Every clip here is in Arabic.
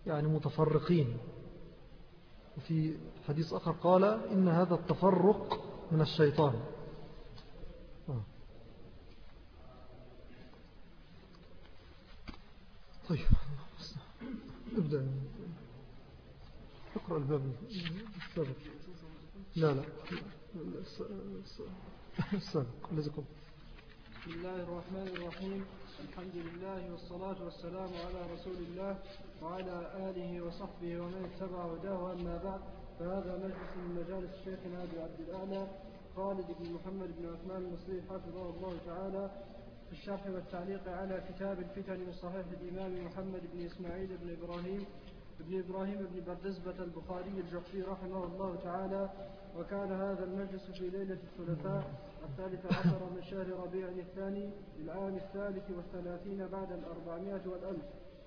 يعني متفرقين. وفي حديث آخر قال إن هذا التفرق من الشيطان. طيب ابدأ اقرأ الباب السابق. لا السابق الذي قبل. بسم الله الرحمن الرحيم. الحمد لله والصلاة والسلام على رسول الله وعلى آله وصحبه ومن اتبع هداه. أما بعد، فهذا مجلس من مجالس شيخنا أبي عبد الأعلى خالد بن محمد بن عثمان المصري حفظه الله تعالى في الشرح والتعليق على كتاب الفتن من صحيح الإمام محمد بن إسماعيل بن إبراهيم بن بردزبة البخاري الجعفي رحمه الله تعالى. وكان هذا المجلس في ليلة الثلاثاء 13 من شهر ربيع الثاني للعام 33 بعد 400 والألف.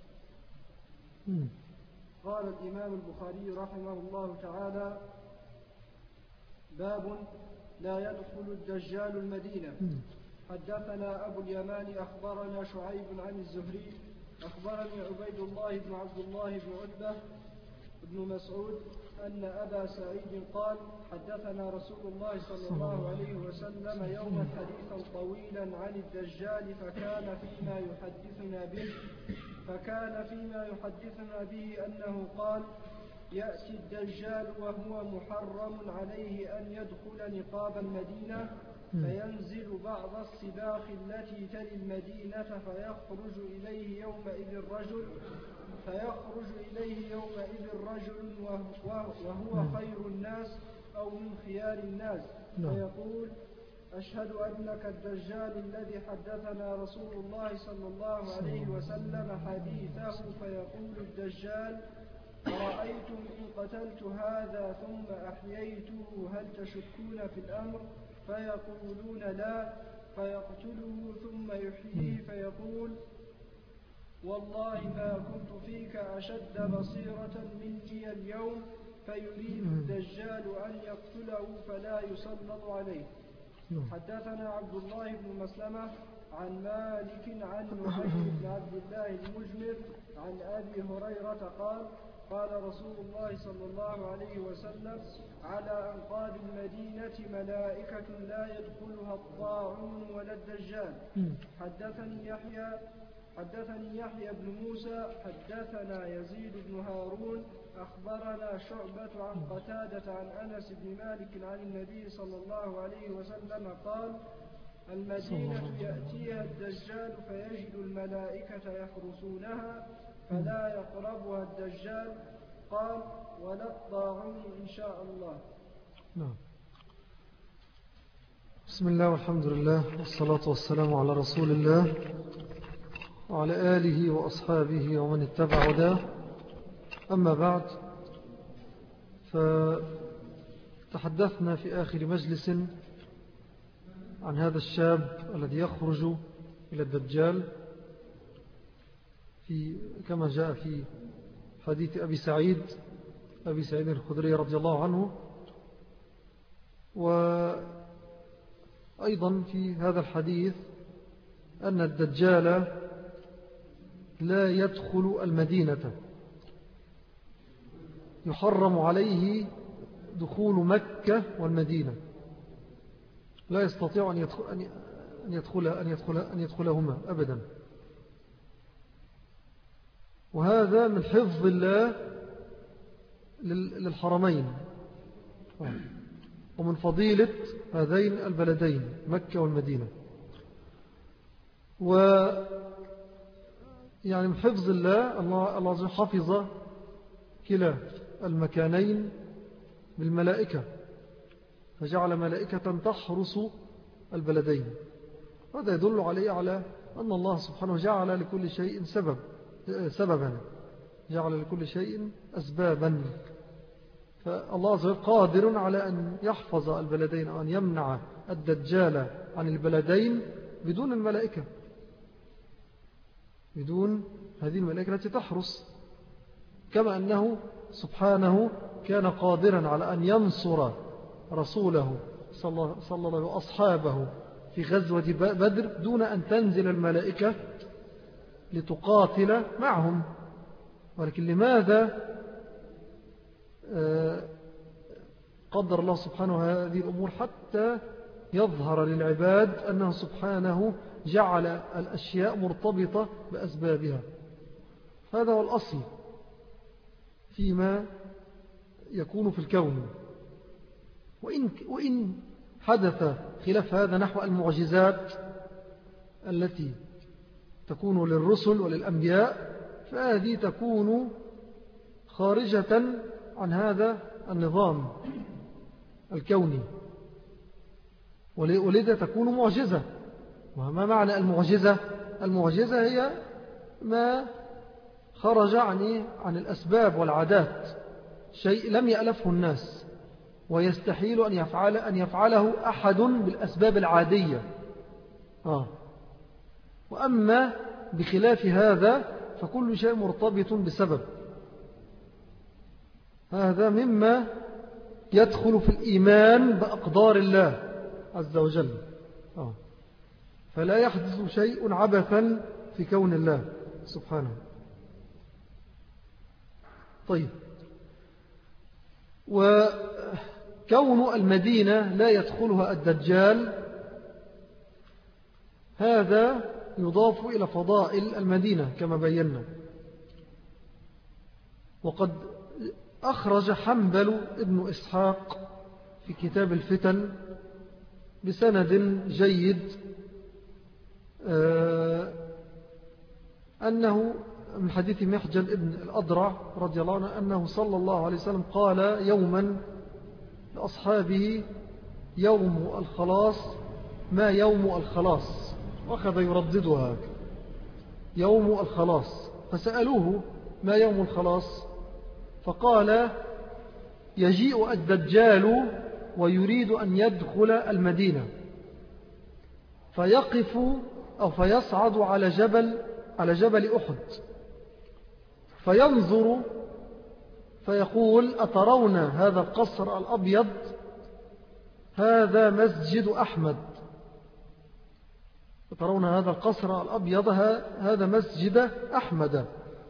قال الإمام البخاري رحمه الله تعالى: باب لا يدخل الدجال المدينة. حدثنا أبو اليمان أخبرنا شعيب عن الزهري أخبرني عبيد الله بن عبد الله بن عتبة بن مسعود أن أبا سعيد قال: حدثنا رسول الله صلى الله عليه وسلم يوما حديثا طويلا عن الدجال فكان فيما يحدثنا به أنه قال: يأتي الدجال وهو محرم عليه أن يدخل نقاب المدينة، فينزل بعض السباخ التي تلي المدينة فيخرج إليه يومئذ رجل وهو خير الناس أو من خيار الناس، فيقول: أشهد أنك الدجال الذي حدثنا رسول الله صلى الله عليه وسلم حديثه. فيقول الدجال: أرأيتم إن قتلت هذا ثم أحييته هل تشكون في الأمر؟ فيقولون لا. فيقتله ثم يحييه فيقول: والله ما كنت فيك أشد بصيرة مني اليوم. فيريد الدجال أن يقتله فلا يسلط عليه. حدثنا عبد الله بن مسلمة عن مالك عن نعيم بن عبد الله المجمر عن أبي هريرة قال: قال رسول الله صلى الله عليه وسلم: على أنقاض المدينة ملائكة لا يدخلها الطاعون ولا الدجال. حدثني يحيى بن موسى حدثنا يزيد بن هارون أخبرنا شعبة عن قتادة عن أنس بن مالك عن النبي صلى الله عليه وسلم قال: المدينة يأتيها الدجال فيجد الملائكة يحرسونها فلا يقربها الدجال. قال: ولا الطاعون إن شاء الله. بسم الله والحمد لله والصلاة والسلام على رسول الله وعلى آله وأصحابه ومن اتبع هداه. أما بعد، فتحدثنا في آخر مجلس عن هذا الشاب الذي يخرج إلى الدجال كما جاء في حديث أبي سعيد الخدري رضي الله عنه. وأيضا في هذا الحديث أن الدجال لا يدخل المدينة، يحرم عليه دخول مكة والمدينة، لا يستطيع أن يدخلهما أبدا. وهذا من حفظ الله للحرمين ومن فضيلة هذين البلدين مكة والمدينة. يعني من حفظ الله حفظ كلا المكانين بالملائكة، فجعل ملائكة تحرس البلدين. هذا يدل على أن الله سبحانه جعل لكل شيء سببا، جعل لكل شيء أسبابا. فالله عز وجل قادر على أن يحفظ البلدين أو أن يمنع الدجال عن البلدين بدون الملائكة، بدون هذه الملائكة التي تحرس. كما أنه سبحانه كان قادرا على أن ينصر رسوله صلى الله عليه وأصحابه في غزوة بدر دون أن تنزل الملائكة لتقاتل معهم. ولكن لماذا قدر الله سبحانه هذه الأمور؟ حتى يظهر للعباد أنه سبحانه جعل الأشياء مرتبطة بأسبابها. هذا هو الأصل فيما يكون في الكون. وإن حدث خلاف هذا نحو المعجزات التي تكون للرسل وللأنبياء، فهذه تكون خارجة عن هذا النظام الكوني، ولذا تكون معجزة. وما معنى المعجزة؟ المعجزة هي ما خرج عن الأسباب والعادات، شيء لم يألفه الناس ويستحيل أن يفعله أحد بالأسباب العادية. وأما بخلاف هذا فكل شيء مرتبط بسبب. هذا مما يدخل في الإيمان بأقدار الله عز وجل. فلا يحدث شيء عبثا في كون الله سبحانه. طيب، وكون المدينة لا يدخلها الدجال هذا يضاف إلى فضائل المدينة كما بينا. وقد أخرج حنبل ابن إسحاق في كتاب الفتن بسند جيد أنه من حديث محجن ابن الأضرع رضي الله عنه أنه صلى الله عليه وسلم قال يوما لأصحابه: يوم الخلاص ما يوم الخلاص؟ وأخذ يرددها: يوم الخلاص. فسألوه: ما يوم الخلاص؟ فقال: يجيء الدجال ويريد أن يدخل المدينة، فيقف أو فيصعد على جبل أحد، فينظر فيقول: أترون هذا القصر الأبيض؟ هذا مسجد أحمد. أترون هذا القصر الأبيض؟ هذا مسجد أحمد.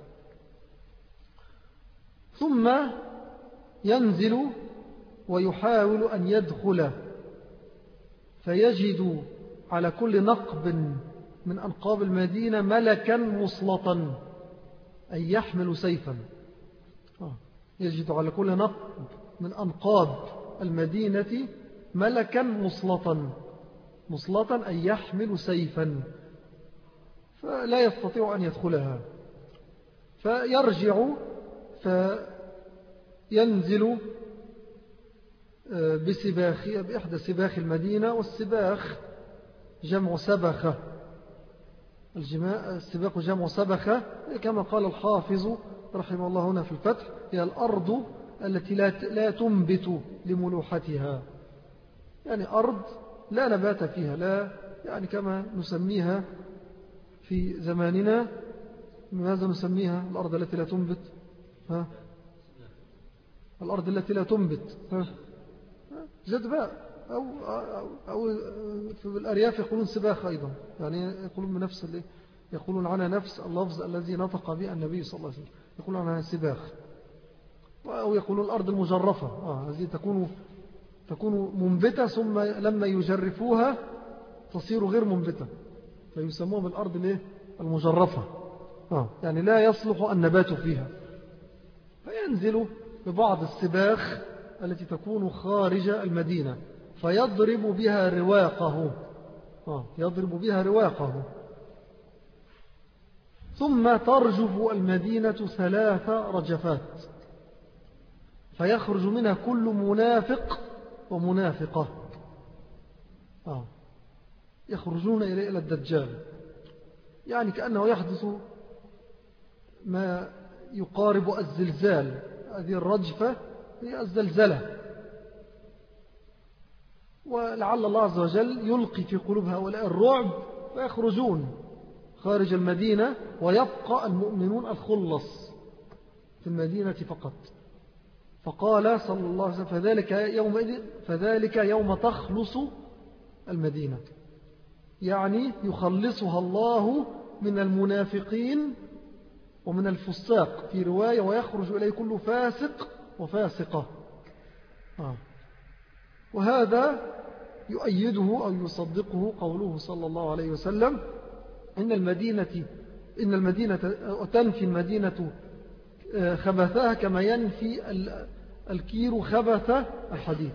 ثم ينزل ويحاول أن يدخل، فيجد على كل نقب من أنقاب المدينة ملكا مسلطا، أي يحمل سيفا. يجد على كل نقب من أنقاب المدينة ملكا مسلطا أي يحمل سيفا، فلا يستطيع أن يدخلها. فيرجع فينزل بإحدى سباخ المدينة، والسباخ جمع سبخة. السباق جمع سبخة، كما قال الحافظ رحمه الله هنا في الفتح: هي الأرض التي لا تنبت لملوحتها، يعني أرض لا نبات فيها، لا يعني كما نسميها في زماننا. ماذا نسميها الأرض التي لا تنبت؟ الأرض التي لا تنبت جدباء، أو في الأرياف يقولون سباخ أيضا، يعني يقولون عنها نفس اللفظ الذي نطق به النبي صلى الله عليه وسلم، يقولون عنها سباخ. أو يقولون الأرض المجرفة، هذه تكون منبتة، ثم لما يجرفوها تصير غير منبتة، فيسموها بالأرض المجرفة، يعني لا يصلح النبات فيها. فينزل ببعض السباخ التي تكون خارج المدينة، فيضرب بها رواقه، ثم ترجف المدينة 3 رجفات، فيخرج منها كل منافق ومنافقة، يخرجون إلى الدجال. يعني كأنه يحدث ما يقارب الزلزال. هذه الرجفة هي الزلزلة، ولعل الله عز وجل يلقي في قلوب هؤلاء الرعب فيخرجون خارج المدينة، ويبقى المؤمنون الخلص في المدينة فقط. فقال صلى الله عليه وسلم: فذلك يوم تخلص المدينة، يعني يخلصها الله من المنافقين ومن الفساق في رواية ويخرج إليه كل فاسق وفاسقة. وهذا يؤيده أو يصدقه قوله صلى الله عليه وسلم إن المدينة تنفي المدينة خبثها كما ينفي الكير خبث الحديد.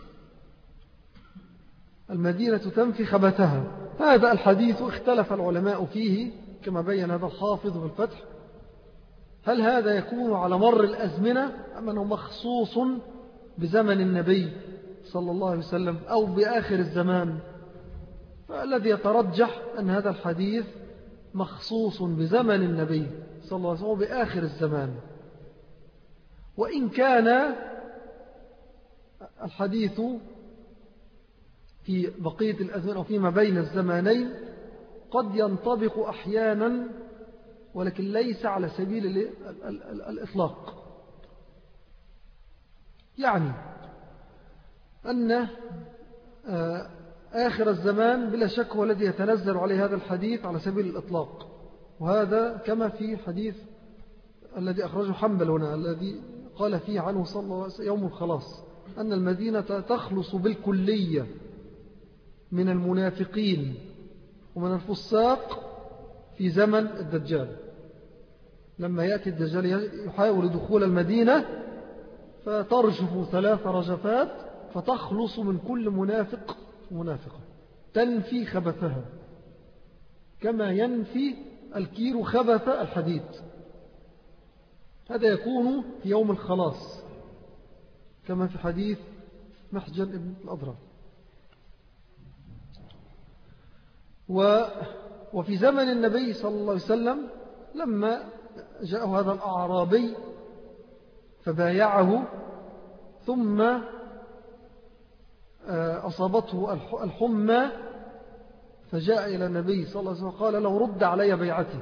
المدينة تنفي خبثها. هذا الحديث اختلف العلماء فيه كما بين هذا الحافظ في الفتح، هل هذا يكون على مر الأزمنة أم أنه مخصوص بزمن النبي صلى الله عليه وسلم أو بآخر الزمان؟ فالذي يترجح أن هذا الحديث مخصوص بزمن النبي صلى الله عليه وسلم بآخر الزمان، وإن كان الحديث في بقية الأزمان أو فيما بين الزمانين قد ينطبق أحيانا ولكن ليس على سبيل الإطلاق. يعني أن آخر الزمان بلا شك هو الذي يتنزل عليه هذا الحديث على سبيل الإطلاق، وهذا كما في حديث الذي أخرجه حنبل هنا الذي قال فيه عنه صلى الله عليه وسلم يوم الخلاص أن المدينة تخلص بالكلية من المنافقين ومن الفساق في زمن الدجال. لما يأتي الدجال يحاول دخول المدينة فترجف 3 رجفات فتخلص من كل منافق ومنافقة، تنفي خبثها كما ينفي الكير خبث الحديد. هذا يكون في يوم الخلاص كما في حديث محجن ابن الأضرار. وفي زمن النبي صلى الله عليه وسلم لما جاءه هذا الأعرابي فبايعه ثم أصابته الحمى فجاء إلى النبي صلى الله عليه وسلم قال لو رد علي بيعتي،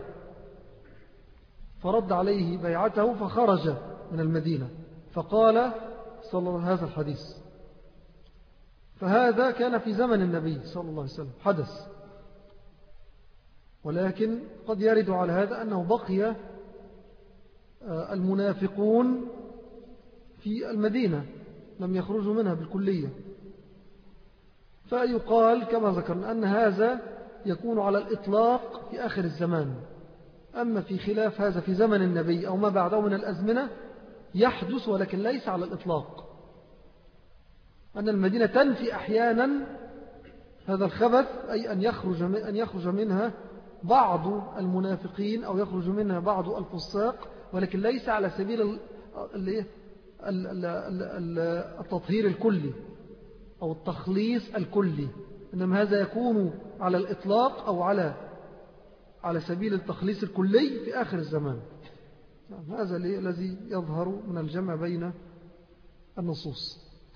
فرد عليه بيعته فخرج من المدينة فقال صلى الله عليه وسلم هذا الحديث. فهذا كان في زمن النبي صلى الله عليه وسلم حدث، ولكن قد يرد على هذا أنه بقي المنافقون في المدينة لم يخرجوا منها بالكلية، فيقال كما ذكرنا أن هذا يكون على الإطلاق في آخر الزمان. أما في خلاف هذا في زمن النبي أو ما بعده من الأزمنة يحدث ولكن ليس على الإطلاق، أن المدينة تنفي أحيانا هذا الخبث أي أن يخرج منها بعض المنافقين أو يخرج منها بعض الفساق، ولكن ليس على سبيل التطهير الكلي أو التخليص الكلي، إنما هذا يكون على الإطلاق أو على سبيل التخليص الكلي في آخر الزمان. هذا الذي يظهر من الجمع بين النصوص.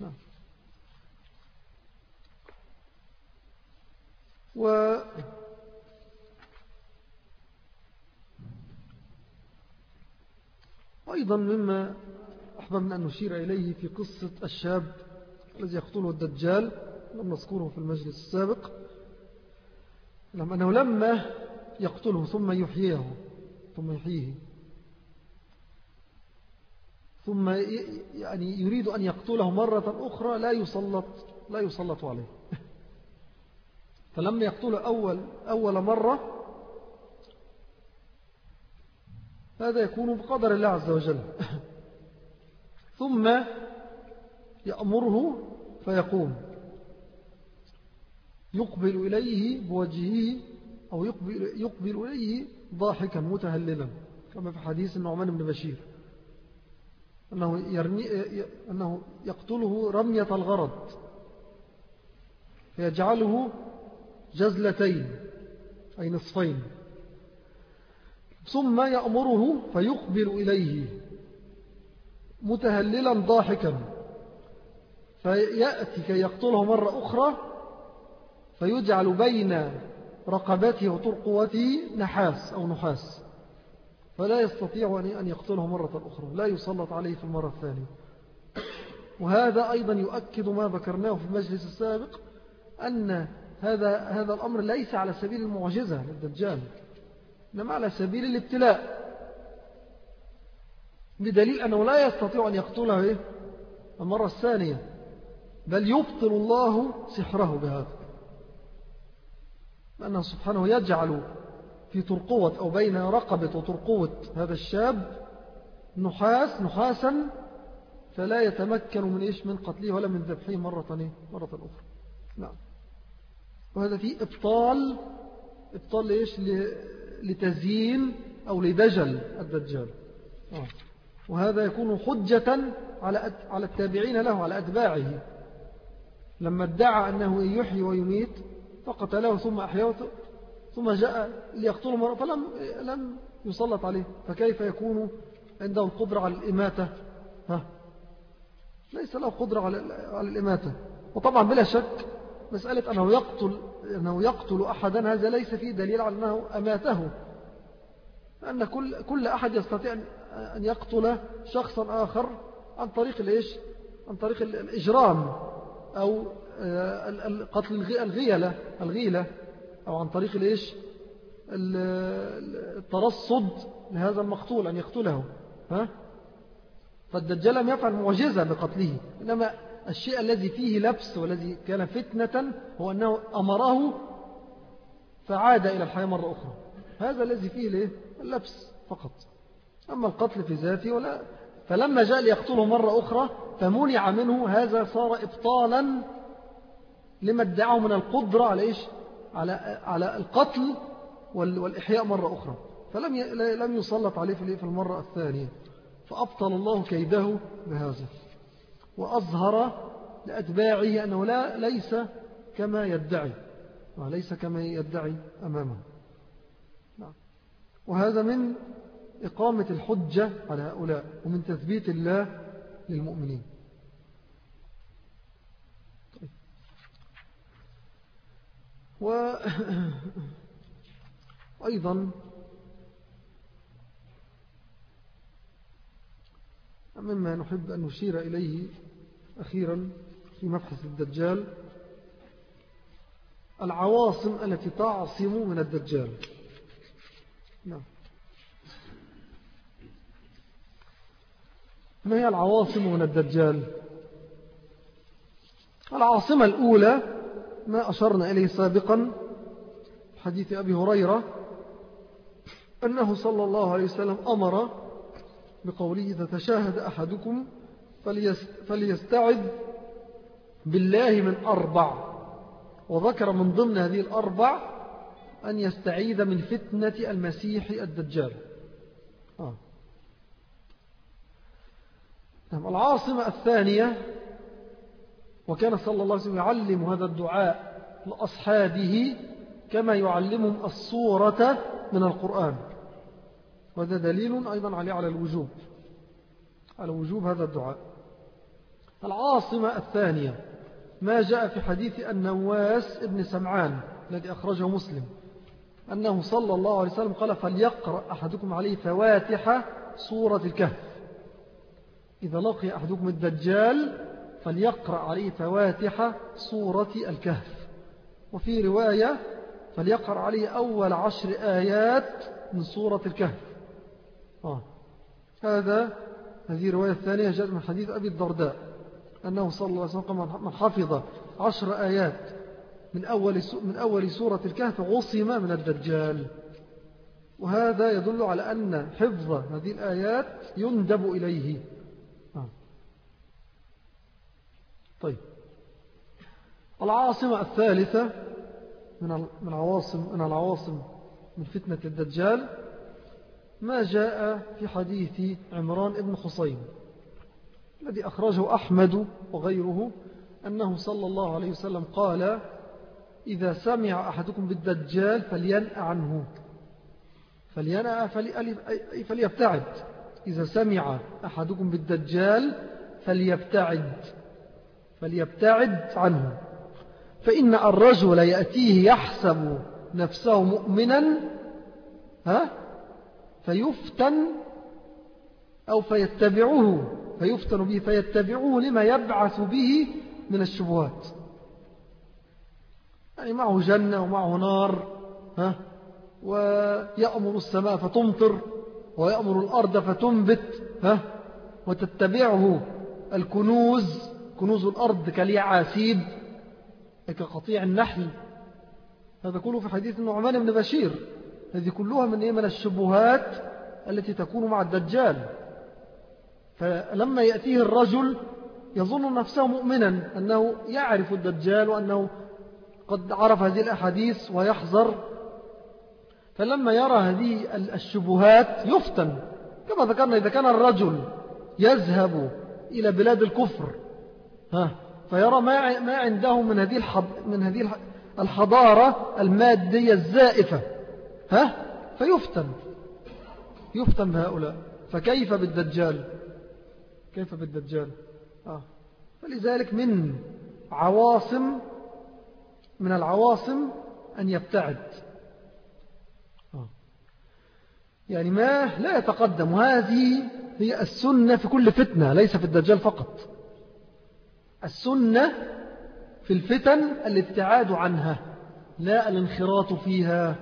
وأيضا مما أحببنا أن نشير إليه في قصة الشاب الذي يقتله الدجال لم نذكره في المجلس السابق، أنه لما يقتله ثم يحييه ثم يعني يريد أن يقتله مرة أخرى لا يسلط عليه. فلما يقتله أول مرة هذا يكون بقدر الله عز وجل، ثم يأمره فيقوم يقبل إليه بوجهه أو يقبل إليه ضاحكا متهللا كما في حديث النعمان بن بشير أنه يقتله رمية الغرض فيجعله جزلتين أي نصفين، ثم يأمره فيقبل إليه متهللا ضاحكا فيأتي كي يقتله مرة أخرى فيجعل بين رقبته وترقوته نحاس فلا يستطيع أن يقتله مرة أخرى، لا يسلط عليه في المرة الثانية. وهذا أيضا يؤكد ما ذكرناه في المجلس السابق أن هذا الأمر ليس على سبيل المعجزة للدجال، إنما على سبيل الابتلاء، بدليل أنه لا يستطيع أن يقتله إيه؟ المرة الثانية، بل يبطل الله سحره بهذا، لأنه سبحانه يجعل في ترقوة أو بين رقبة وترقوة هذا الشاب نحاسا فلا يتمكن من إيش؟ من قتله ولا من ذبحه مرة أخرى. نعم. وهذا فيه إبطال إيش؟ لتزيين أو لدجل الدجال. وهذا يكون حجة على التابعين له، على أتباعه، لما ادعى أنه يحيي ويميت فقتله ثم أحياه ثم جاء ليقتله مرة فلم يسلط عليه، فكيف يكون عنده القدرة على الإماتة؟ ليس له قدرة على الإماتة. وطبعا بلا شك مسألة أنه يقتل أحدا هذا ليس فيه دليل على أنه أماته، أن كل أحد يستطيع أن يقتل شخصا آخر عن طريق الإيش؟ عن طريق الإجرام أو قتل الغيلة أو عن طريق الإيش؟ الترصد لهذا المقتول أن يقتله. فالدجال لم يفعل معجزة بقتله، إنما الشيء الذي فيه لبس والذي كان فتنة هو أنه أمره فعاد إلى الحياة مرة أخرى، هذا الذي فيه اللبس فقط. أما القتل في ذاته ولا. فلما جاء ليقتله مرة أخرى فمنع منه، هذا صار إبطالا لما ادعاه من القدرة على إيش؟ على القتل والإحياء مرة أخرى، فلم يسلط عليه في المرة الثانية، فأبطل الله كيده بهذا، وأظهر لأتباعه أنه ليس كما يدعي، وليس كما يدعي أمامه. وهذا من إقامة الحجة على هؤلاء ومن تثبيت الله للمؤمنين. وأيضا مما نحب أن نشير إليه أخيرا في مبحث الدجال العواصم التي تعصم من الدجال. نعم. ما هي العواصم من الدجال؟ العاصمة الأولى ما أشرنا إليه سابقا حديث أبي هريرة أنه صلى الله عليه وسلم أمر بقوله إذا تشاهد أحدكم فليستعذ بالله من 4، وذكر من ضمن هذه 4 أن يستعيذ من فتنة المسيح الدجال. العاصمة الثانية، وكان صلى الله عليه وسلم يعلم هذا الدعاء لأصحابه كما يعلمهم السورة من القرآن، وهذا دليل أيضا على وجوب هذا الدعاء. العاصمة الثانية ما جاء في حديث النواس ابن سمعان الذي أخرجه مسلم أنه صلى الله عليه وسلم قال فليقرأ أحدكم عليه فواتح سورة الكهف. إذا لقي أحدكم الدجال فليقرأ عليه فواتح سورة الكهف. وفي رواية فليقرأ عليه أول 10 آيات من سورة الكهف. هذه الرواية الثانية جاءت من حديث أبي الدرداء أنه صلى الله عليه وسلم من حفظ 10 آيات من أول سورة الكهف عصم من الدجال. وهذا يدل على أن حفظ هذه الآيات يندب إليه. طيب، العاصمة الثالثة من العواصم من فتنة الدجال ما جاء في حديث عمران بن حصين الذي أخرجه أحمد وغيره أنه صلى الله عليه وسلم قال إذا سمع أحدكم بالدجال فلينأ عنه. فليبتعد. إذا سمع أحدكم بالدجال فليبتعد عنه، فإن الرجل يأتيه يحسب نفسه مؤمنا فيفتن أو فيفتن به فيتبعوه لما يبعث به من الشبهات. يعني معه جنة ومعه نار، ويأمر السماء فتمطر ويأمر الأرض فتنبت وتتبعه الكنوز، كنوز الأرض كاليعاسيب كقطيع النحل. هذا كله في حديث النعمان بن بشير. هذه كلها من الشبهات التي تكون مع الدجال. فلما يأتيه الرجل يظن نفسه مؤمنا أنه يعرف الدجال وأنه قد عرف هذه الأحاديث ويحذر، فلما يرى هذه الشبهات يفتن. كما ذكرنا إذا كان الرجل يذهب إلى بلاد الكفر فيرى ما عنده من هذه الحضارة المادية الزائفة يفتن بهؤلاء، فكيف بالدجال؟ كيف بالدجال؟ فلذلك من العواصم أن يبتعد، يعني ما لا يتقدم. وهذه هي السنة في كل فتنة، ليس في الدجال فقط. السنة في الفتن الابتعاد عنها لا الانخراط فيها.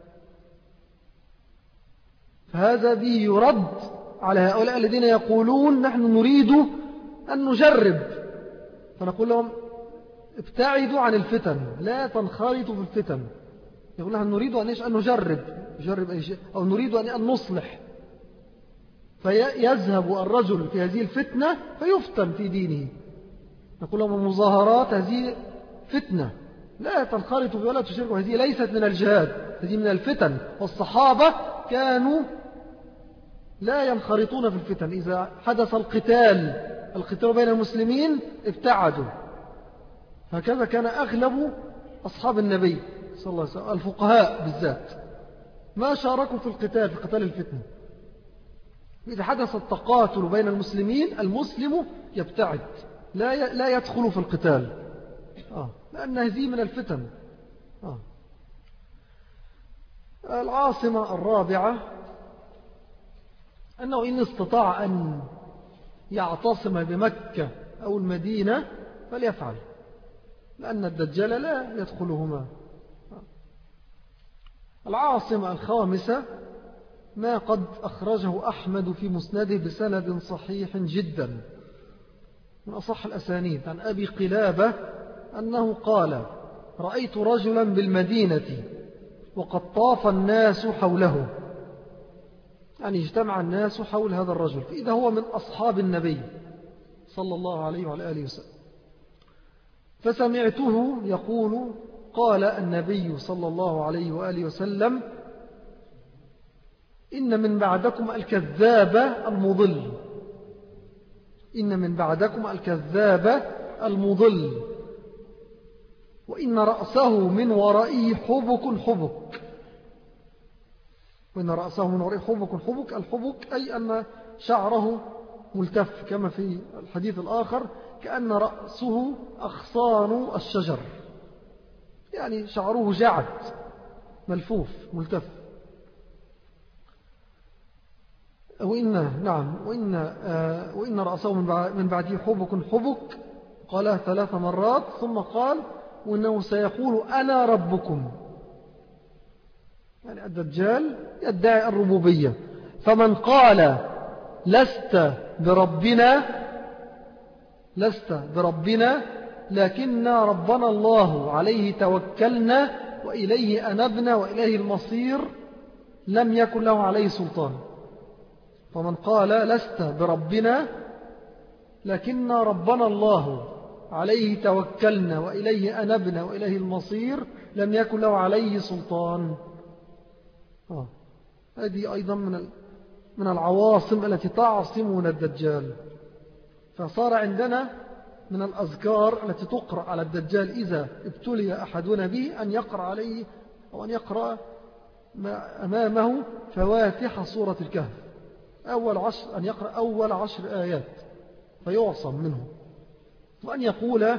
فهذا به يرد على هؤلاء الذين يقولون نحن نريد أن نجرب، فنقول لهم ابتعدوا عن الفتن، لا تنخرطوا في الفتن. يقول نحن نريد أن نجرب أي شيء، أو نريد أن نصلح. فيذهب الرجل في هذه الفتنة فيفتن في دينه. نقول لهم المظاهرات هذه فتنة، لا تنخرطوا ولا تشركوا، هذه ليست من الجهاد، هذه من الفتن. والصحابة كانوا لا ينخرطون في الفتن. إذا حدث القتال بين المسلمين ابتعدوا. هكذا كان أغلب أصحاب النبي صلى الله عليه وسلم، الفقهاء بالذات، ما شاركوا في القتال، في قتال الفتنة. إذا حدث التقاتل بين المسلمين المسلم يبتعد، لا يدخل في القتال، لأن هذه من الفتن. العاصمة الرابعة أنه إن استطاع أن يعتصم بمكة أو المدينة فليفعل، لأن الدجال لا يدخلهما. العاصمة الخامسة ما قد أخرجه أحمد في مسنده بسند صحيح جدا من أصح الأسانيد عن أبي قلابة أنه قال: رأيت رجلا بالمدينة وقد طاف الناس حوله، يعني اجتمع الناس حول هذا الرجل، فإذا هو من أصحاب النبي صلى الله عليه وعلى آله وسلم. فسمعته يقول: قال النبي صلى الله عليه وآله وسلم: إن من بعدكم الكذاب المضل، إن من بعدكم الكذاب المضل، وإن رأسه من ورائه حبك حبك. وإن رأسه من ورائه حبك حبك. الحبك أي أن شعره ملتف، كما في الحديث الآخر كأن رأسه أغصان الشجر، يعني شعره جعد ملفوف ملتف. وإن رأسه من بعده حبك حبك، قالها 3 مرات، ثم قال: وإنه سيقول أنا ربكم. يعني الدجال يدعي الربوبية، فمن قال لست بربنا لكننا ربنا الله عليه توكلنا وإليه أنبنا وإليه المصير لم يكن له عليه سلطان. فمن قال لست بربنا لكننا ربنا الله عليه توكلنا وإليه أنبنا وإليه المصير لم يكن له عليه سلطان. هذه أيضا من العواصم التي تعصم من الدجال. فصار عندنا من الأذكار التي تقرأ على الدجال إذا ابتلي أحدنا به أن يقرأ عليه أو أن يقرأ أمامه فواتح سورة الكهف، أن يقرأ أول 10 آيات فيعصم منه، وأن يقول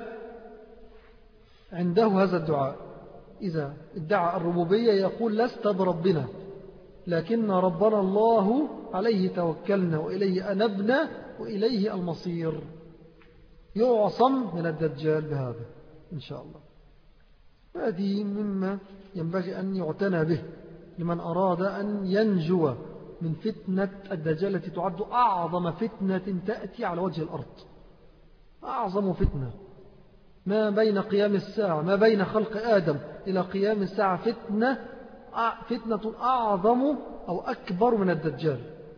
عنده هذا الدعاء إذا ادعى الربوبية، يقول لست بربنا لكن ربنا الله عليه توكلنا وإليه أنبنا وإليه المصير. يعصم من الدجال بهذا إن شاء الله. هذه مما ينبغي أن يعتنى به لمن أراد أن ينجو من فتنة الدجال التي تعد أعظم فتنة تأتي على وجه الأرض. أعظم فتنة ما بين قيام الساعة، ما بين خلق آدم إلى قيام الساعة فتنة أعظم أو أكبر من الدجال.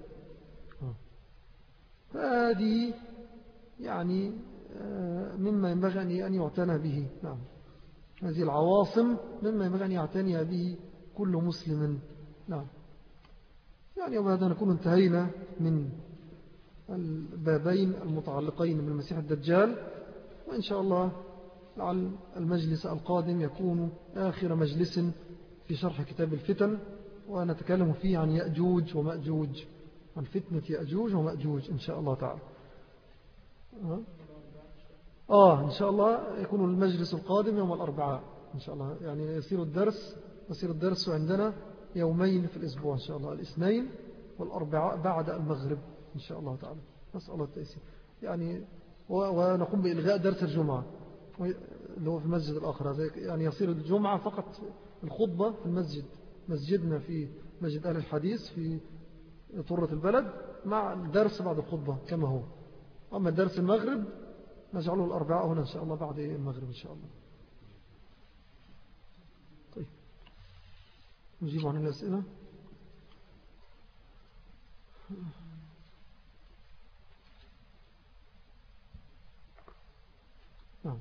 فهذه يعني مما ينبغي أن يعتنى به. نعم، هذه العواصم مما ينبغي أن يعتني به كل مسلم. نعم، يعني وبهذا نكون انتهينا من البابين المتعلقين بالمسيح الدجال، وإن شاء الله لعل المجلس القادم يكون آخر مجلس في شرح كتاب الفتن، ونتكلم فيه عن يأجوج ومأجوج، عن فتنة يأجوج ومأجوج إن شاء الله تعالى. إن شاء الله يكون المجلس القادم يوم الأربعاء إن شاء الله. يعني يصير الدرس عندنا يومين في الأسبوع إن شاء الله، الاثنين والأربعاء بعد المغرب إن شاء الله تعالى. نسأل الله التيسير. يعني ونقوم بإلغاء درس الجمعة اللي هو في المسجد الآخر، يعني يصير الجمعة فقط الخطبة في مسجدنا في مسجد أهل الحديث في طرة البلد، مع الدرس بعد الخطبة كما هو. أما درس المغرب نجعله الأربعاء هنا إن شاء الله بعد المغرب إن شاء الله. طيب، نجيب عن الأسئلة. نعم.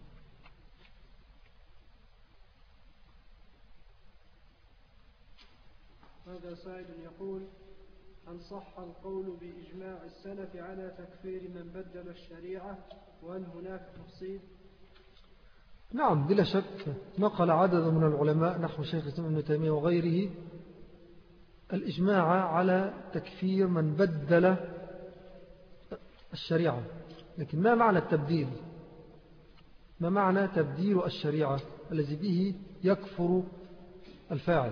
هذا سائل يقول: هل صح القول بإجماع السلف على تكفير من بدل الشريعة، وهل هناك تفصيل؟ نعم، بلا شك نقل عدد من العلماء نحو شيخ الإسلام ابن تيمية وغيره الإجماع على تكفير من بدل الشريعة. لكن ما معنى التبديل؟ ما معنى تبديل الشريعة الذي به يكفر الفاعل؟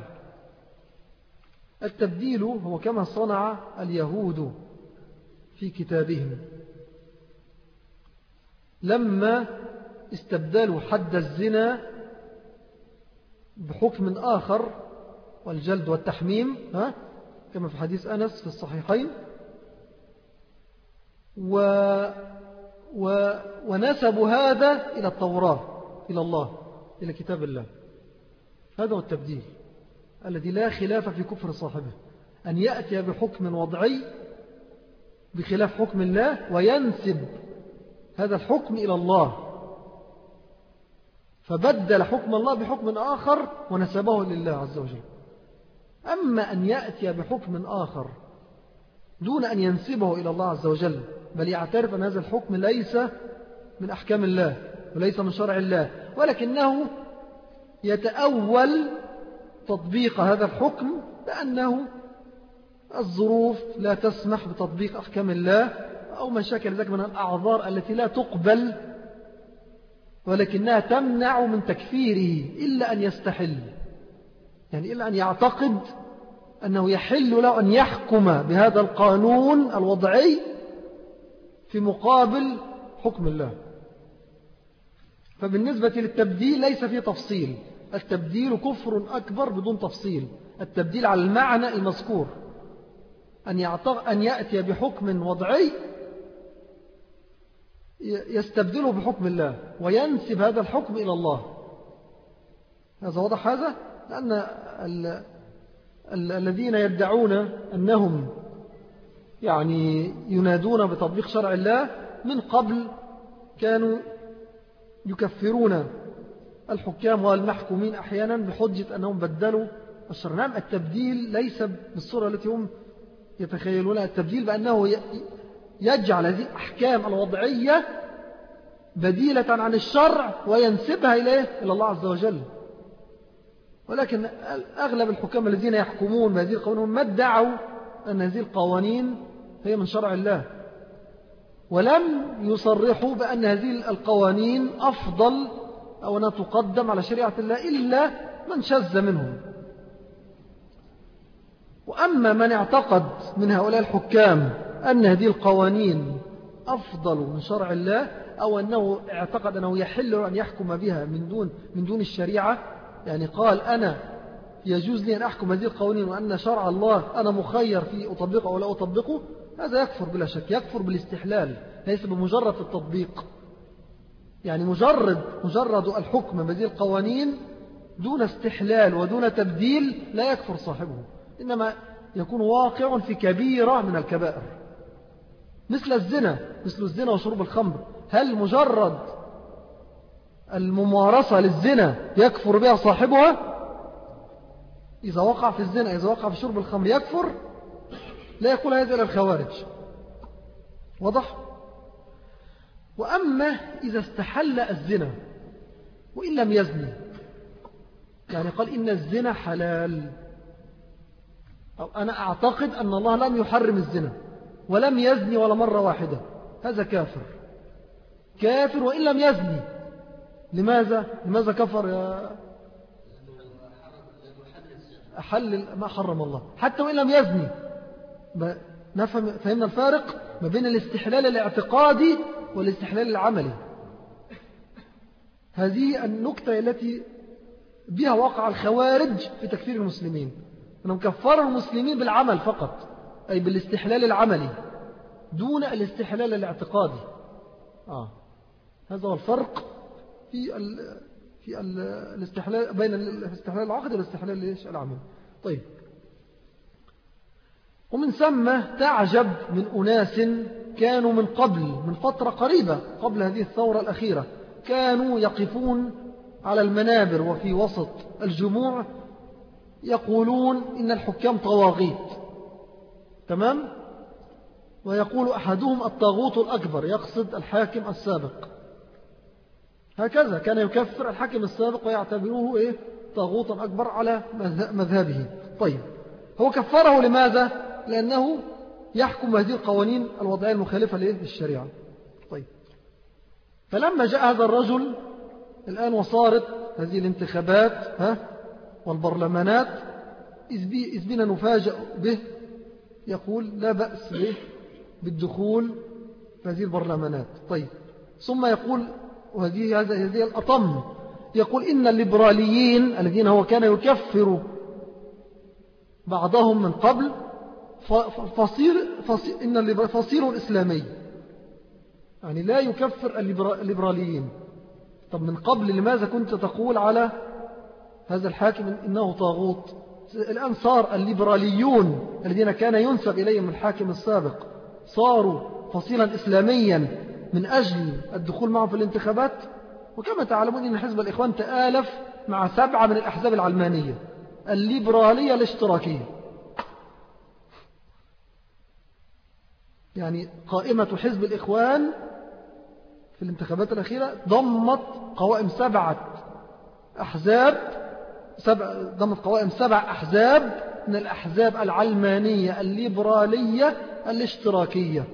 التبديل هو كما صنع اليهود في كتابهم لما استبدلوا حد الزنا بحكم آخر، والجلد والتحميم، كما في حديث أنس في الصحيحين، ونسبوا هذا إلى التوراة، إلى الله، إلى كتاب الله. هذا هو التبديل الذي لا خلاف في كفر صاحبه، أن يأتي بحكم وضعي بخلاف حكم الله وينسب هذا الحكم إلى الله، فبدل حكم الله بحكم آخر ونسبه لله عز وجل. أما أن يأتي بحكم آخر دون أن ينسبه إلى الله عز وجل، بل يعترف أن هذا الحكم ليس من أحكام الله وليس من شرع الله، ولكنه يتأول تطبيق هذا الحكم بأنه الظروف لا تسمح بتطبيق أحكام الله، أو مشاكل ذلك من الأعذار التي لا تقبل ولكنها تمنع من تكفيره إلا أن يستحل، يعني إلا أن يعتقد أنه يحل له أن يحكم بهذا القانون الوضعي في مقابل حكم الله. فبالنسبة للتبديل ليس فيه تفصيل، التبديل كفر أكبر بدون تفصيل. التبديل على المعنى المذكور، أن يأتي بحكم وضعي يستبدله بحكم الله وينسب هذا الحكم إلى الله. هذا واضح هذا؟ لأن الذين يدعون أنهم يعني ينادون بتطبيق شرع الله من قبل كانوا يكفرون الحكام والمحكومين أحيانا بحجة أنهم بدلوا الشرع. نعم، التبديل ليس بالصورة التي هم يتخيلونها. التبديل بأنه يجعل هذه الأحكام الوضعية بديلة عن الشرع وينسبها إلى الله عز وجل. ولكن أغلب الحكام الذين يحكمون بهذه القوانين ما ادعوا أن هذه القوانين هي من شرع الله، ولم يصرحوا بأن هذه القوانين أفضل أو أنها تقدم على شريعة الله إلا من شذ منهم. وأما من اعتقد من هؤلاء الحكام أن هذه القوانين أفضل من شرع الله، أو أنه اعتقد أنه يحل أن يحكم بها من دون الشريعة، يعني قال أنا يجوز لي أن أحكم هذه القوانين وأن شرع الله أنا مخير في أطبقه أو لا أطبقه، هذا يكفر بلا شك، يكفر بالاستحلال ليس بمجرد التطبيق. يعني مجرد الحكم بهذه القوانين دون استحلال ودون تبديل لا يكفر صاحبه، إنما يكون واقع في كبيرة من الكبائر مثل الزنا وشرب الخمر. هل مجرد الممارسة للزنا يكفر بها صاحبها؟ إذا وقع في الزنا، إذا وقع في شرب الخمر يكفر؟ لا يقول هذا إلى الخوارج. واضح؟ وأما إذا استحل الزنا وإن لم يزني، يعني قال إن الزنا حلال، أو أنا أعتقد أن الله لم يحرم الزنا ولم يزني ولا مرة واحدة، هذا كافر وإن لم يزني. لماذا كفر يا أحل ما حرم الله حتى وإن لم يزني؟ فهمنا الفارق ما بين الاستحلال الاعتقادي والاستحلال العملي. هذه النكتة التي بها وقع الخوارج في تكفير المسلمين، أنهم كفروا المسلمين بالعمل فقط، أي بالاستحلال العملي دون الاستحلال الاعتقادي. هذا هو الفرق في الاستحلال بين الاستحلال العقدي والاستحلال العملي. طيب، ومن ثم تعجب من أناس كانوا من قبل، من فترة قريبة قبل هذه الثورة الأخيرة، كانوا يقفون على المنابر وفي وسط الجموع يقولون إن الحكام طواغيت. تمام؟ ويقول أحدهم الطاغوت الأكبر، يقصد الحاكم السابق. هكذا كان يكفر الحاكم السابق ويعتبروه طاغوتا أكبر على مذهبه. طيب، هو كفره لماذا؟ لأنه يحكم هذه القوانين الوضعية المخالفة للشريعة. طيب، فلما جاء هذا الرجل الآن وصارت هذه الانتخابات والبرلمانات، إذ بنا نفاجأ به يقول لا بأس بالدخول في هذه البرلمانات. طيب، ثم يقول، وهذه الأطم، يقول إن الليبراليين الذين هو كان يكفر بعضهم من قبل فصير الإسلامي، يعني لا يكفر الليبراليين. طب من قبل لماذا كنت تقول على هذا الحاكم إنه طاغوت؟ الآن صار الليبراليون الذين كان ينسب إليهم الحاكم السابق صاروا فصيلا إسلاميا من أجل الدخول معهم في الانتخابات. وكما تعلمون إن حزب الإخوان تآلف مع 7 من الأحزاب العلمانية الليبرالية الاشتراكية. يعني قائمة حزب الإخوان في الانتخابات الأخيرة ضمت قوائم 7 أحزاب من الأحزاب العلمانية الليبرالية الاشتراكية.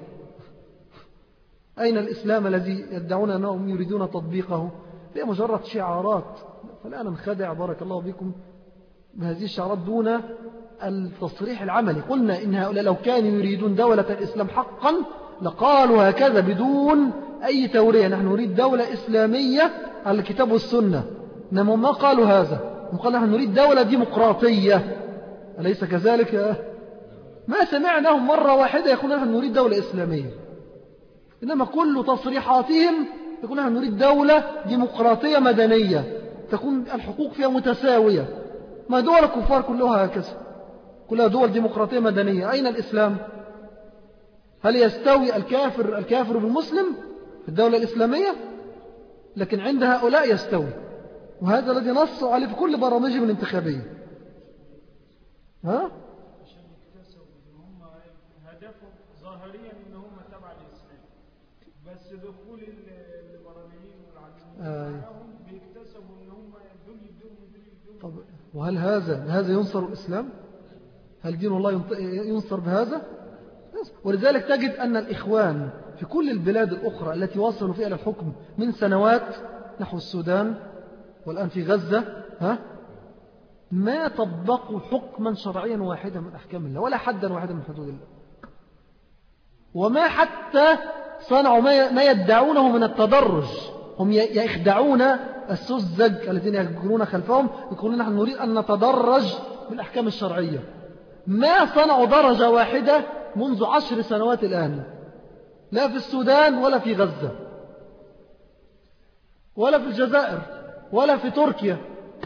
أين الإسلام الذي يدعون أنهم يريدون تطبيقه؟ هي مجرد شعارات. فالآن ننخدع بارك الله بكم بهذه الشعارات دون التصريح العملي. قلنا إن هؤلاء لو كانوا يريدون دولة الإسلام حقا لقالوا هكذا بدون أي تورية: نحن نريد دولة إسلامية على الكتاب والسنة. إنما ما قالوا هذا، هم قالوا نحن نريد دولة ديمقراطية. أليس كذلك؟ ما سمعناهم مرة واحدة يقولون نحن نريد دولة إسلامية، إنما كل تصريحاتهم يقولون نحن نريد دولة ديمقراطية مدنية تكون الحقوق فيها متساوية. ما دول الكفار كلها هكذا، كلها دول ديمقراطية مدنية. أين الإسلام؟ هل يستوي الكافر بالمسلم في الدولة الإسلامية؟ لكن عند هؤلاء يستوي، وهذا الذي نصوا عليه في كل برامجهم الانتخابية. عشان يكتسبوا ان هم هدفهم ظاهريا ان هم تبع الاسلام، بس دخول الليبراليين والعلمانيين معاهم بيكتسبوا ان هم دول يدوم. طب وهل هذا ينصر الإسلام؟ هل دين الله ينصر بهذا؟ ولذلك تجد أن الإخوان في كل البلاد الأخرى التي وصلوا فيها للحكم من سنوات، نحو السودان والآن في غزة، ما طبقوا حكما شرعيا واحدا من أحكام الله ولا حدا واحدا من حدود الله، وما حتى صنعوا ما يدعونه من التدرج هم يخدعون السذج الذين يجرون خلفهم، يقولون نحن نريد أن نتدرج بالأحكام الشرعية. ما صنعوا درجة واحدة منذ 10 سنوات الآن، لا في السودان ولا في غزة ولا في الجزائر ولا في تركيا.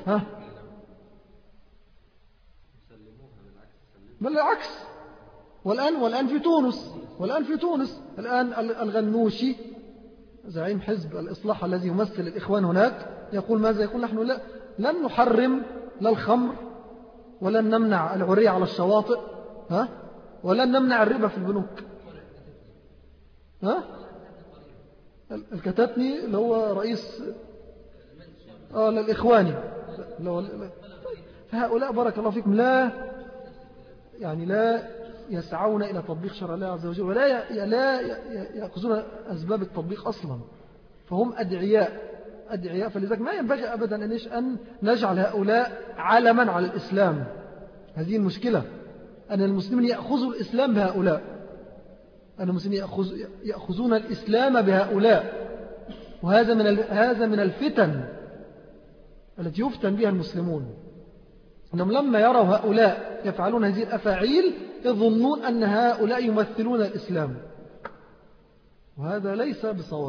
بل العكس. والآن في تونس الآن الغنوشي زعيم حزب الإصلاح الذي يمثل الإخوان هناك يقول ماذا؟ يقول نحن لن نحرم لا الخمر ولن نمنع العري على الشواطئ ولن نمنع الربا في البنوك. الكتاتني اللي هو رئيس للإخواني. فهؤلاء بارك الله فيكم لا يسعون إلى تطبيق شرع الله عز وجل، ولا يأخذون أسباب التطبيق أصلا، فهم أدعياء. فلذلك ما ينبغي أبدا أن نجعل هؤلاء علما على الإسلام. هذه المشكلة، أن المسلمين يأخذوا الإسلام بهؤلاء، أن المسلمين يأخذون الإسلام بهؤلاء، وهذا من الفتن التي يفتن بها المسلمون. أنهم لما يروا هؤلاء يفعلون هذه الأفاعيل يظنون أن هؤلاء يمثلون الإسلام، وهذا ليس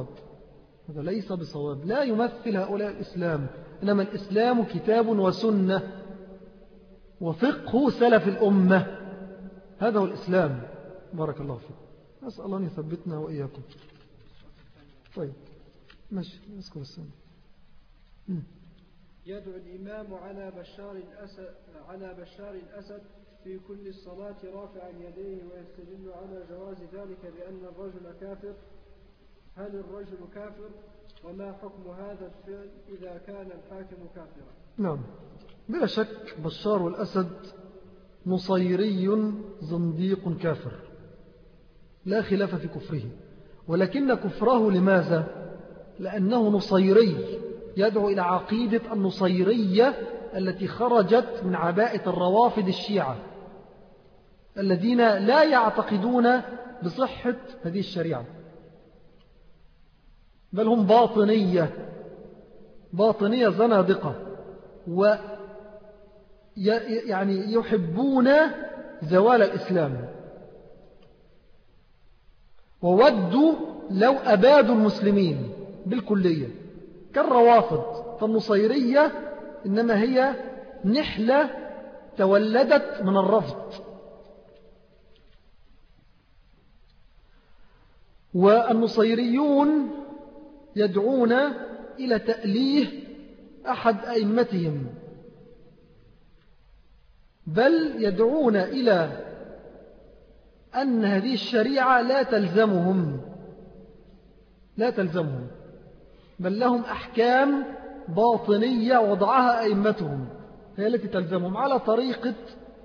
بصواب. لا يمثل هؤلاء الإسلام، إنما الإسلام كتاب وسنة وفقه سلف الأمة، هذا هو الإسلام. بارك الله فيك. أسأل الله أن يثبتنا وإياكم. طيب ماشي نذكر السنة. يدعو الإمام على بشار الأسد في كل الصلاة رافعا يديه ويستدل على جواز ذلك بأن الرجل كافر. هل الرجل كافر؟ وما حكم هذا الفعل إذا كان الحاكم كافرا؟ نعم، بلا شك بشار الأسد نصيري زنديق كافر، لا خلاف في كفره، ولكن كفره لماذا؟ لأنه نصيري يدعو إلى عقيدة النصيرية التي خرجت من عباءة الروافد الشيعة الذين لا يعتقدون بصحة هذه الشريعة، بل هم باطنية زنادقة، يعني يحبون زوال الإسلام، وودوا لو أبادوا المسلمين بالكلية كالروافض. فالنصيرية إنما هي نحلة تولدت من الرفض. والنصيريون يدعون إلى تأليه أحد أئمتهم، بل يدعون إلى أن هذه الشريعة لا تلزمهم، بل لهم أحكام باطنية وضعها أئمتهم هي التي تلزمهم، على طريقة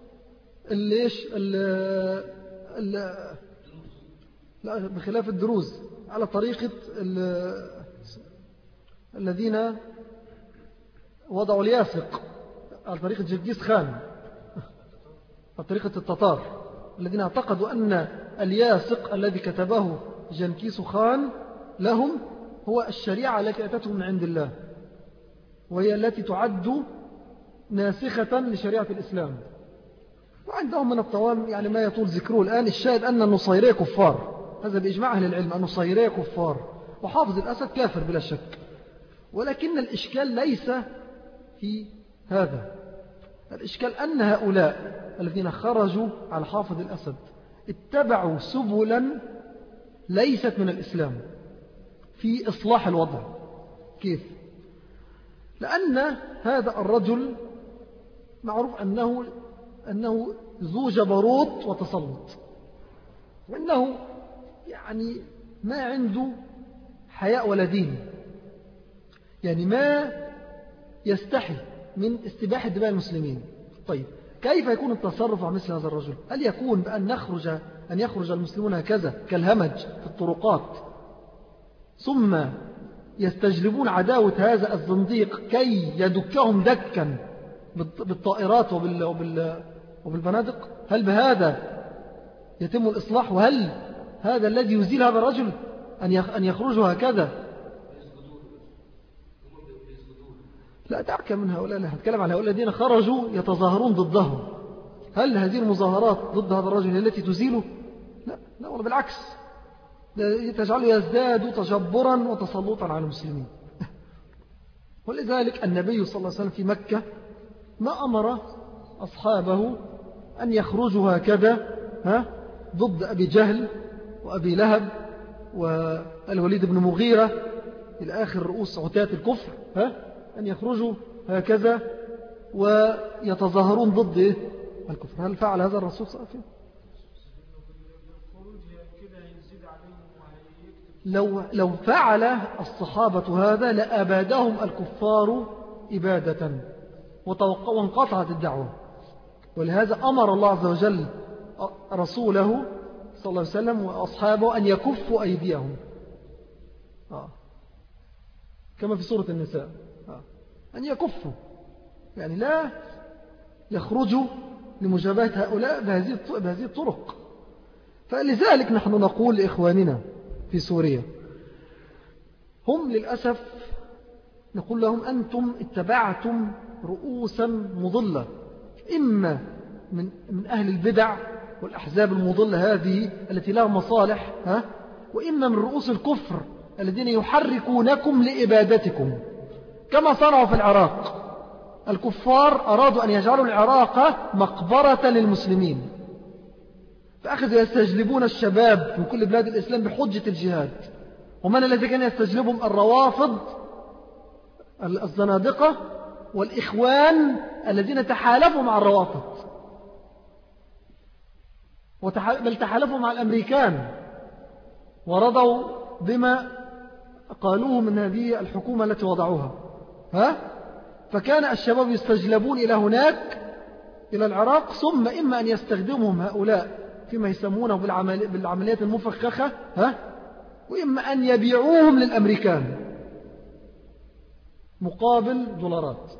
لا بخلاف الدروز، على طريقة الذين وضعوا الياسق، على طريقة جنكيز خان، على طريقة التتار الذين اعتقدوا أن الياسق الذي كتبه جنكيز خان لهم هو الشريعة التي أتتهم من عند الله، وهي التي تعد ناسخة لشريعة الإسلام. وعندهم من الطوام يعني ما يطول ذكره الآن. الشاهد أن النصيرية كفار، هذا بإجماع أهل العلم، النصيرية كفار، وحافظ الأسد كافر بلا شك. ولكن الإشكال ليس في هذا، الإشكال أن هؤلاء الذين خرجوا على حافظ الأسد اتبعوا سبلا ليست من الإسلام في إصلاح الوضع. كيف؟ لأن هذا الرجل معروف أنه ذو جبروت وتسلط، وأنه يعني ما عنده حياء ولا دين، يعني ما يستحي من استباحة دماء المسلمين. طيب كيف يكون التصرف عن مثل هذا الرجل؟ هل يكون بأن يخرج المسلمون هكذا كالهمج في الطرقات ثم يستجلبون عداوة هذا الزنديق كي يدكهم دكا بالطائرات وبالبنادق؟ هل بهذا يتم الإصلاح؟ وهل هذا الذي يزيل هذا الرجل أن يخرجوا هكذا لا دعك من هؤلاء، لا هتكلم عن هؤلاء الذين خرجوا يتظاهرون ضدهم. هل هذه المظاهرات ضد هذا الرجل التي تزيله؟ لا والله بالعكس، تجعله يزداد تجبرا وتسلطا على المسلمين. ولذلك النبي صلى الله عليه وسلم في مكة ما أمر أصحابه أن يخرجوا هكذا ضد أبي جهل وأبي لهب والوليد بن مغيرة إلى آخر رؤوس عتاة الكفر، أن يخرجوا هكذا ويتظاهرون ضد الكفر. هل فعل هذا الرسول صلى الله عليه وسلم؟ لو فعل الصحابة هذا لأبادهم الكفار إبادة وانقطعت الدعوة. ولهذا أمر الله عز وجل رسوله صلى الله عليه وسلم وأصحابه أن يكفوا أيديهم كما في سورة النساء، أن يكفوا، يعني لا يخرجوا لمجابهة هؤلاء بهذه الطرق. فلذلك نحن نقول لإخواننا في سوريا، هم للأسف نقول لهم أنتم اتبعتم رؤوسا مضلة، إما من أهل البدع والأحزاب المضلة هذه التي لها مصالح، وإما من رؤوس الكفر الذين يحركونكم لإبادتكم، كما صنعوا في العراق. الكفار أرادوا أن يجعلوا العراق مقبرة للمسلمين، فأخذوا يستجلبون الشباب من كل بلاد الإسلام بحجة الجهاد. ومن الذي كان يستجلبهم؟ الروافض الزنادقة والإخوان الذين تحالفوا مع الروافض، بل تحالفوا مع الأمريكان ورضوا بما قالوه من هذه الحكومة التي وضعوها. فكان الشباب يستجلبون إلى هناك إلى العراق، ثم إما أن يستخدمهم هؤلاء فيما يسمونه بالعمليات المفخخة، وإما أن يبيعوهم للأمريكان مقابل دولارات.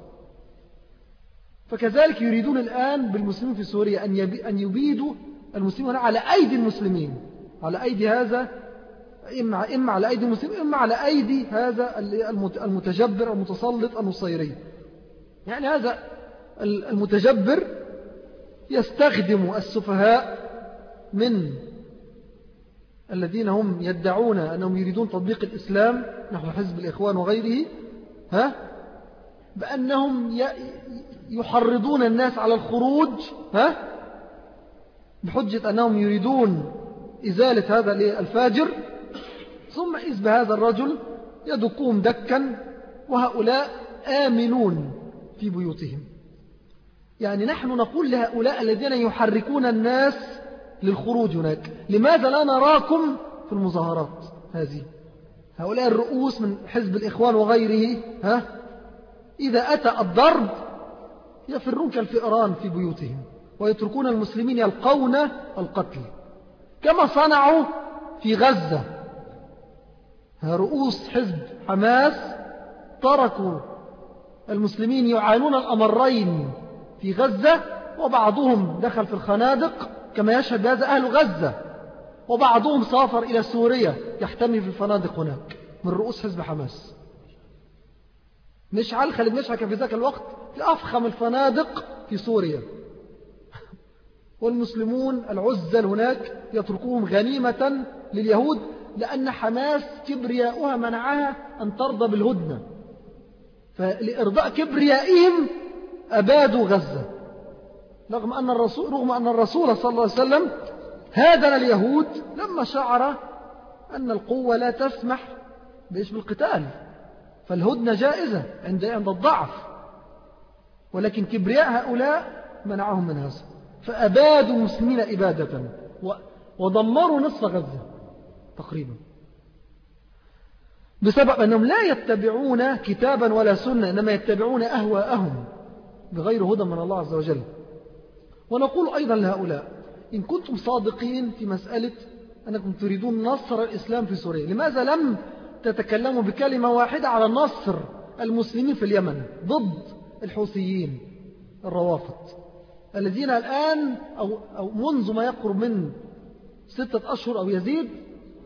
فكذلك يريدون الآن بالمسلمين في سوريا أن يبيدوا المسلمين على أيدي المسلمين، على أيدي هذا، إما على أيدي المسلمين إما على أيدي هذا المتجبر المتسلط النصيري. يعني هذا المتجبر يستخدم السفهاء من الذين هم يدعون أنهم يريدون تطبيق الإسلام نحو حزب الإخوان وغيره، بأنهم يحرضون الناس على الخروج بحجة أنهم يريدون إزالة هذا الفاجر، ثم إذ بهذا الرجل يدقون دكا وهؤلاء آمنون في بيوتهم. يعني نحن نقول لهؤلاء الذين يحركون الناس للخروج هناك، لماذا لا نراكم في المظاهرات هذه؟ هؤلاء الرؤوس من حزب الإخوان وغيره إذا أتى الضرب يفرون كالفئران في بيوتهم ويتركون المسلمين يلقون القتل، كما صنعوا في غزة. رؤوس حزب حماس تركوا المسلمين يعانون الأمرين في غزة، وبعضهم دخل في الخنادق كما يشهد هذا أهل غزة، وبعضهم سافر إلى سوريا يحتمي في الفنادق هناك من رؤوس حزب حماس. خالد مشعل كان في ذاك الوقت في أفخم الفنادق في سوريا، والمسلمون العزل هناك يتركوهم غنيمة لليهود، لأن حماس كبرياؤها منعها أن ترضى بالهدنة، فلإرضاء كبريائهم أبادوا غزة، رغم أن الرسول صلى الله عليه وسلم هادن اليهود لما شعر أن القوة لا تسمح بالقتال، فالهدنة جائزة عند الضعف، ولكن كبرياء هؤلاء منعهم من هذا، فأبادوا المسلمين إبادة ودمروا نصف غزة تقريبا، بسبب أنهم لا يتبعون كتابا ولا سنة، إنما يتبعون أهواءهم بغير هدى من الله عز وجل. ونقول أيضا لهؤلاء: إن كنتم صادقين في مسألة أنكم تريدون نصر الإسلام في سوريا، لماذا لم تتكلموا بكلمة واحدة على نصر المسلمين في اليمن ضد الحوثيين الروافض الذين الآن أو منذ ما يقرب من 6 أشهر أو يزيد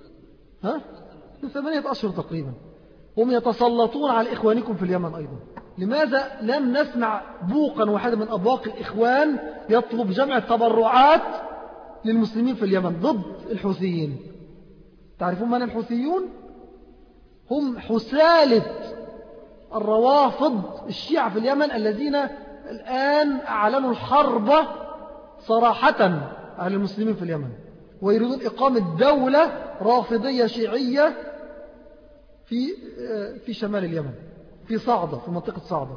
من 8 أشهر تقريبا هم يتسلطون على إخوانكم في اليمن أيضا. لماذا لم نسمع بوقا واحدا من أبواق الإخوان يطلب جمع التبرعات للمسلمين في اليمن ضد الحوثيين؟ تعرفون من الحوثيون؟ هم حسالة الروافض الشيعة في اليمن الذين الآن أعلنوا الحرب صراحة على المسلمين في اليمن، ويريدون إقامة دولة رافضية شيعية في شمال اليمن، في صعدة، في منطقة صعدة.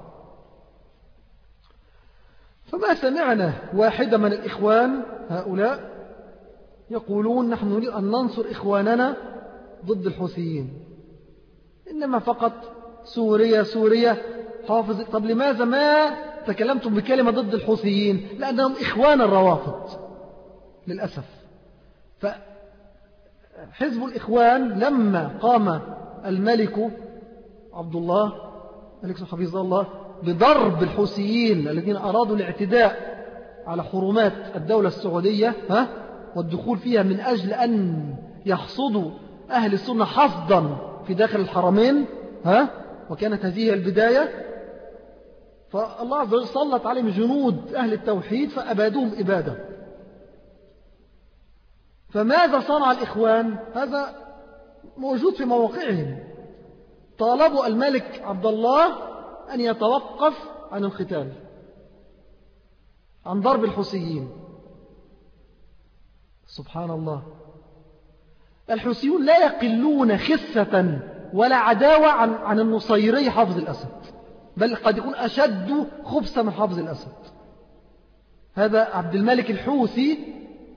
فما سمعنا واحدة من الإخوان هؤلاء يقولون نحن نريد أن ننصر إخواننا ضد الحوثيين، إنما فقط سوريا حافظ. طب لماذا ما تكلمتم بكلمة ضد الحوثيين؟ لأنهم إخوان الروافض للأسف. فحزب الإخوان لما قام الملك عبد الله ملك حفظه الله بضرب الحوثيين الذين أرادوا الاعتداء على حرمات الدولة السعودية والدخول فيها من أجل أن يحصدوا أهل السنة حصدا في داخل الحرمين وكانت هذه البداية، فالله عز وجل سلط عليهم جنود أهل التوحيد فأبادوهم إبادة. فماذا صنع الإخوان؟ هذا موجود في مواقعهم. طالبوا الملك عبد الله أن يتوقف عن القتال، عن ضرب الحوثيين. سبحان الله، الحوثيون لا يقلون خسة ولا عداوة عن النصيري حافظ الأسد، بل قد يكون أشد خبثا من حافظ الأسد. هذا عبد الملك الحوثي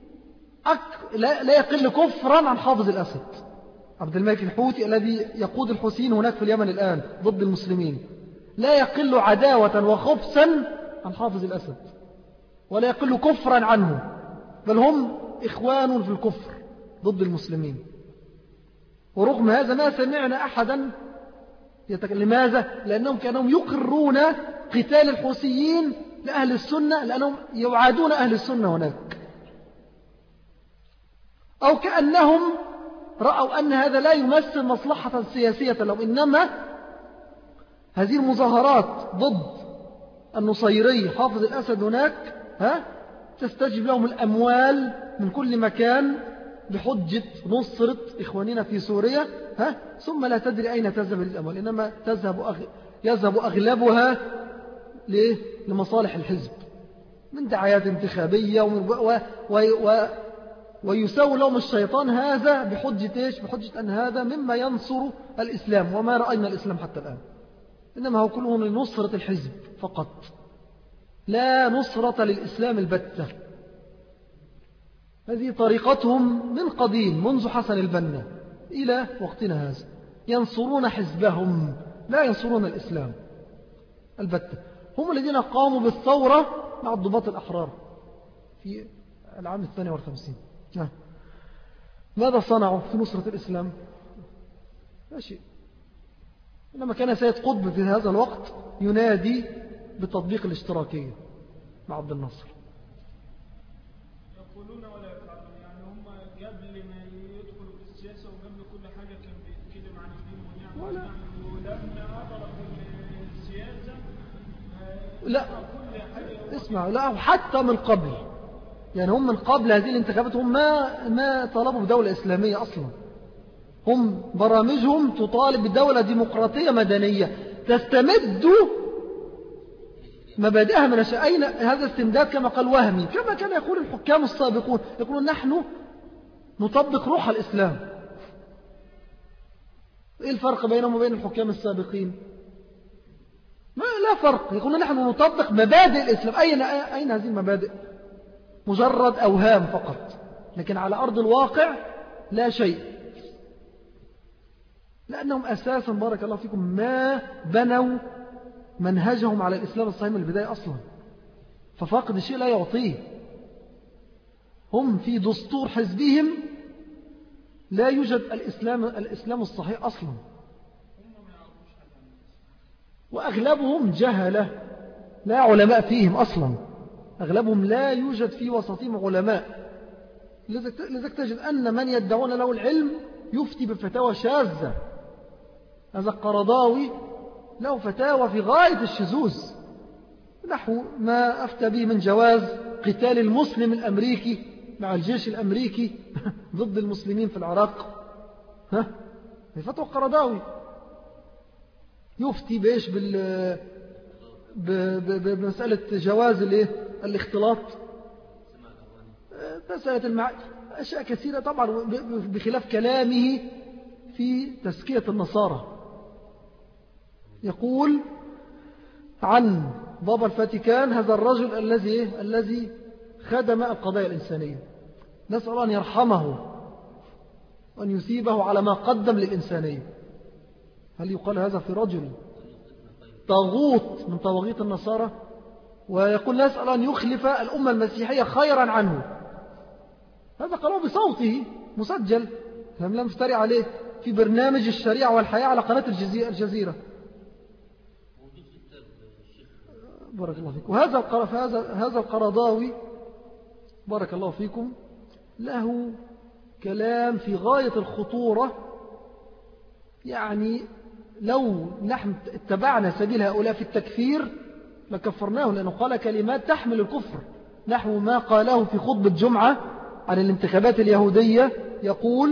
لا يقل كفرا عن حافظ الأسد. عبد الملك الحوثي الذي يقود الحوثيين هناك في اليمن الآن ضد المسلمين لا يقل عداوة وخبثا عن حافظ الأسد، ولا يقل كفرا عنه، بل هم إخوان في الكفر ضد المسلمين. ورغم هذا ما سمعنا أحدا لماذا؟ لأنهم كانوا يقرون قتال الحوثيين لأهل السنة، لأنهم يعادون أهل السنة هناك، أو كأنهم رأوا أن هذا لا يمثل مصلحة سياسية لهم، إنما هذه المظاهرات ضد النصيري حافظ الأسد هناك تستجيب لهم الأموال من كل مكان بحجة نصرة إخواننا في سوريا ثم لا تدري أين تذهب الأموال، إنما يذهب أغلبها لمصالح الحزب من دعايات انتخابية ويساوي لهم الشيطان هذا بحجة إيش؟ بحجة أن هذا مما ينصر الإسلام، وما رأينا الإسلام حتى الآن، إنما هو كله لنصرة الحزب فقط، لا نصرة للإسلام البتة. هذه طريقتهم من قديم منذ حسن البنا إلى وقتنا هذا، ينصرون حزبهم لا ينصرون الإسلام البتة. هم الذين قاموا بالثورة مع الضباط الأحرار في العام 52. ماذا صنعوا في نصرة الإسلام؟ لا شيء. إنما كان سيد قطب في هذا الوقت ينادي بتطبيق الاشتراكية مع عبد الناصر. يقولون ولا يفعلون، يعني هم قبل ما يدخلوا في السياسة وقبل كل حاجة كان بيتكلم عن الدين ونعم، ولما أدركوا السياسة لا اسمع، لا حتى من قبل، يعني هم من قبل هذه الانتخابات هم ما طلبوا بدولة إسلامية أصلا. هم برامجهم تطالب بدولة ديمقراطية مدنية تستمد مبادئها من أين هذا استمداد؟ كما قال وهمي، كما كان يقول الحكام السابقون، يقولون نحن نطبق روح الإسلام. إيه الفرق بينهم وبين الحكام السابقين؟ لا فرق. يقولون نحن نطبق مبادئ الإسلام. أين هذه المبادئ؟ مجرد أوهام فقط، لكن على أرض الواقع لا شيء، لأنهم أساسا بارك الله فيكم ما بنوا منهجهم على الإسلام الصحيح من البداية أصلا، ففاقد الشيء لا يعطيه. هم في دستور حزبهم لا يوجد الإسلام الصحيح أصلا، وأغلبهم جهلة لا علماء فيهم أصلا، أغلبهم لا يوجد في وسطهم علماء. لذلك تجد أن من يدعون له العلم يفتي بفتاوى شاذة. هذا القرضاوي له فتاوى في غاية الشذوذ، نحو ما أفتى به من جواز قتال المسلم الأمريكي مع الجيش الأمريكي ضد المسلمين في العراق. في فتوى القرضاوي يفتي بإيش بمسألة جواز الاختلاط، مسألة أشياء كثيرة طبعا، بخلاف كلامه في تزكية النصارى. يقول عن بابا الفاتيكان هذا الرجل الذي خدم القضايا الإنسانية، نسأل الله أن يرحمه وأن يثيبه على ما قدم للإنسانية. هل يقال هذا في رجل طاغوت من طواغيت النصارى؟ ويقول نسأل أن يخلف الأمة المسيحية خيرا عنه. هذا قالوا بصوته مسجل، هم لم يفتري عليه، في برنامج الشريعة والحياة على قناة الجزيرة. بارك الله فيكم. هذا القرضاوي بارك الله فيكم له كلام في غاية الخطورة. يعني لو نحن اتبعنا سبيل هؤلاء في التكفير لكفرناه، لأنه قال كلمات تحمل الكفر، نحو ما قاله في خطبة جمعة عن الانتخابات اليهودية. يقول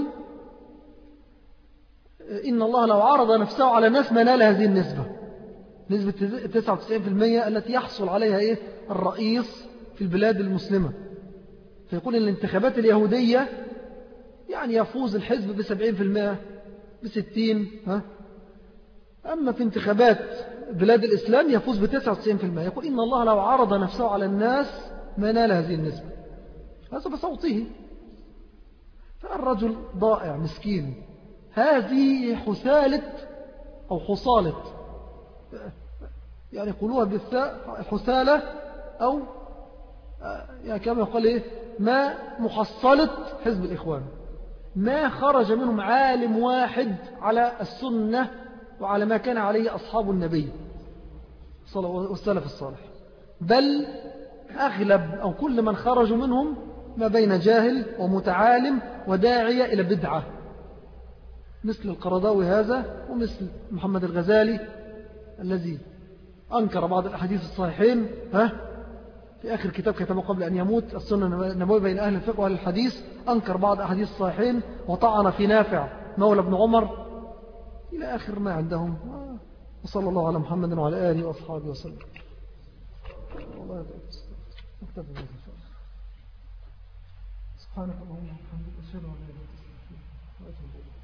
إن الله لو عرض نفسه على الناس ما نال هذه النسبة، نسبة 99% التي يحصل عليها الرئيس في البلاد المسلمة. فيقول إن الانتخابات اليهودية يعني يفوز الحزب ب70%، ب60%، أما في انتخابات بلاد الإسلام يفوز ب99%. يقول إن الله لو عرض نفسه على الناس ما نال هذه النسبة. هذا بصوته. فالرجل ضائع مسكين. هذه حسالة أو حصالة، يعني يقولوها بالثاء حسالة، أو يعني كما يقول ما محصلة حزب الإخوان. ما خرج منهم عالم واحد على السنة وعلى ما كان عليه أصحاب النبي والسلف الصالح، بل أغلب أو كل من خرجوا منهم ما بين جاهل ومتعالم وداعية إلى بدعة، مثل القرضاوي هذا، ومثل محمد الغزالي الذي أنكر بعض الأحاديث الصحيحين في آخر كتاب كتبه قبل أن يموت، السنة النبوية بين أهل الفقه وأهل الحديث، أنكر بعض أحاديث الصحيحين وطعن في نافع مولى بن عمر إلى آخر ما عندهم. وصلى الله على محمد وعلى آله وأصحابه وسلم. سبحانك اللهم وبحمدك أشهد أن لا إله إلا أنت أستغفرك وأتوب إليك.